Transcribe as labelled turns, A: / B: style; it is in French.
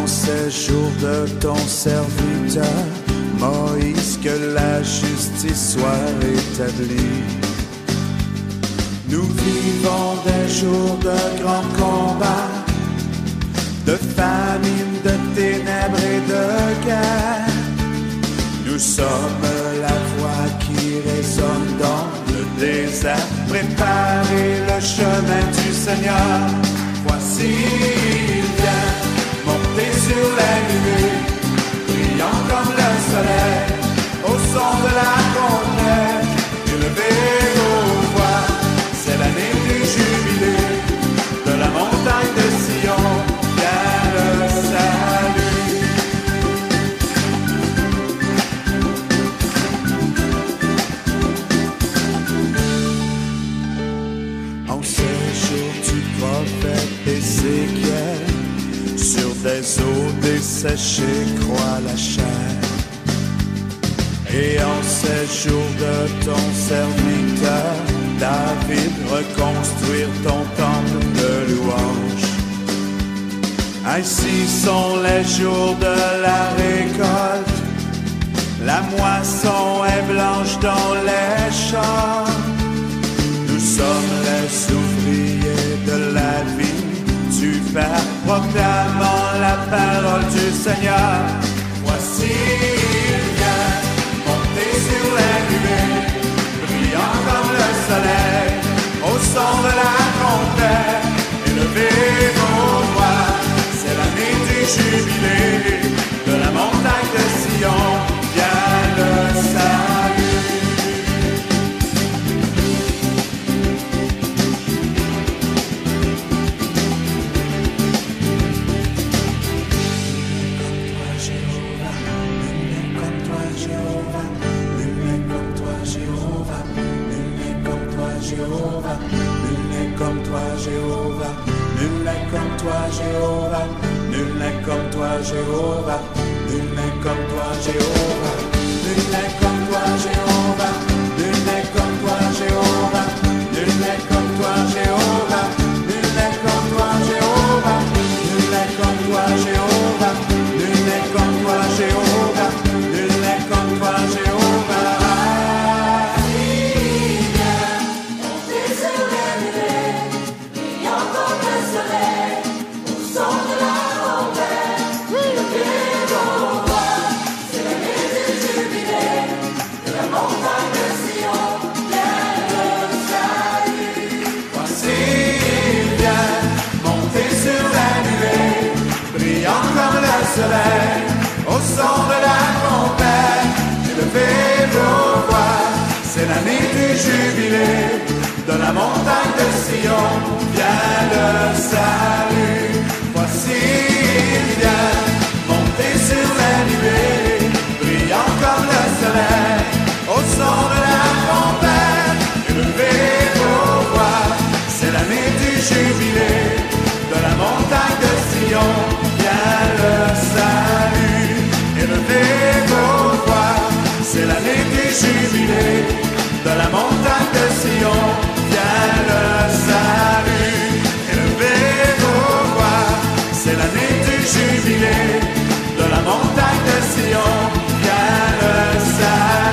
A: en ces jours de ton serviteur, Moïse, que la justice soit rétablie. Nous vivons des jours de grands combats, de famine, de ténèbres et de guerre. Nous sommes la voix qui résonne dans le désert. Préparez le chemin du Seigneur. Voici il vient, monter sur les nuées, brillant comme le soleil, au son de la trompette. Élevez vos voix, c'est l'année du jubilé, de la montagne de Sion vient le salut. En ces jours du prophète Ézéchiel, sur des eaux desséchées croît la chair. Et en ces jours de ton serviteur David, reconstruire ton temple de louange. Ainsi sont les jours de la récolte, la moisson est blanche dans les champs. Nous sommes les ouvriers de la vie du Père, proclamant la parole du Seigneur. Voici il vient, monter sur les nuées, brillant comme le soleil, au son de la trompette. Élevez vos voix, c'est l'année du jubilé, de la montagne de Sion vient le salut. Jéhovah, nul n'est comme toi, Jéhovah, nul n'est comme toi, Jéhovah, nul n'est comme toi, Jéhovah, nul n'est comme toi, Jéhovah, nul n'est comme toi, Jéhovah, nul n'est comme toi, Jéhovah, nul n'est comme toi, Jéhovah, nul n'est comme toi, Jéhovah, nul n'est comme toi, Jéhovah, nul n'est comme toi, Jéhovah, nul n'est comme toi, Jéhovah. Soleil, au son de la trompette, élevez vos voix, c'est l'année du jubilé, de la montagne de Sion vient le salut. Voici il vient, monter sur les nuées, brillant comme le soleil, au son de la trompette, élevez vos voix, c'est l'année du jubilé, de la montagne de Sion vient le salut. Élevez vos voix, c'est l'année du jubilé, de la montagne de Sion vient le salut. Élevez vos voix, c'est l'année du jubilé, de la montagne de Sion vient le salut.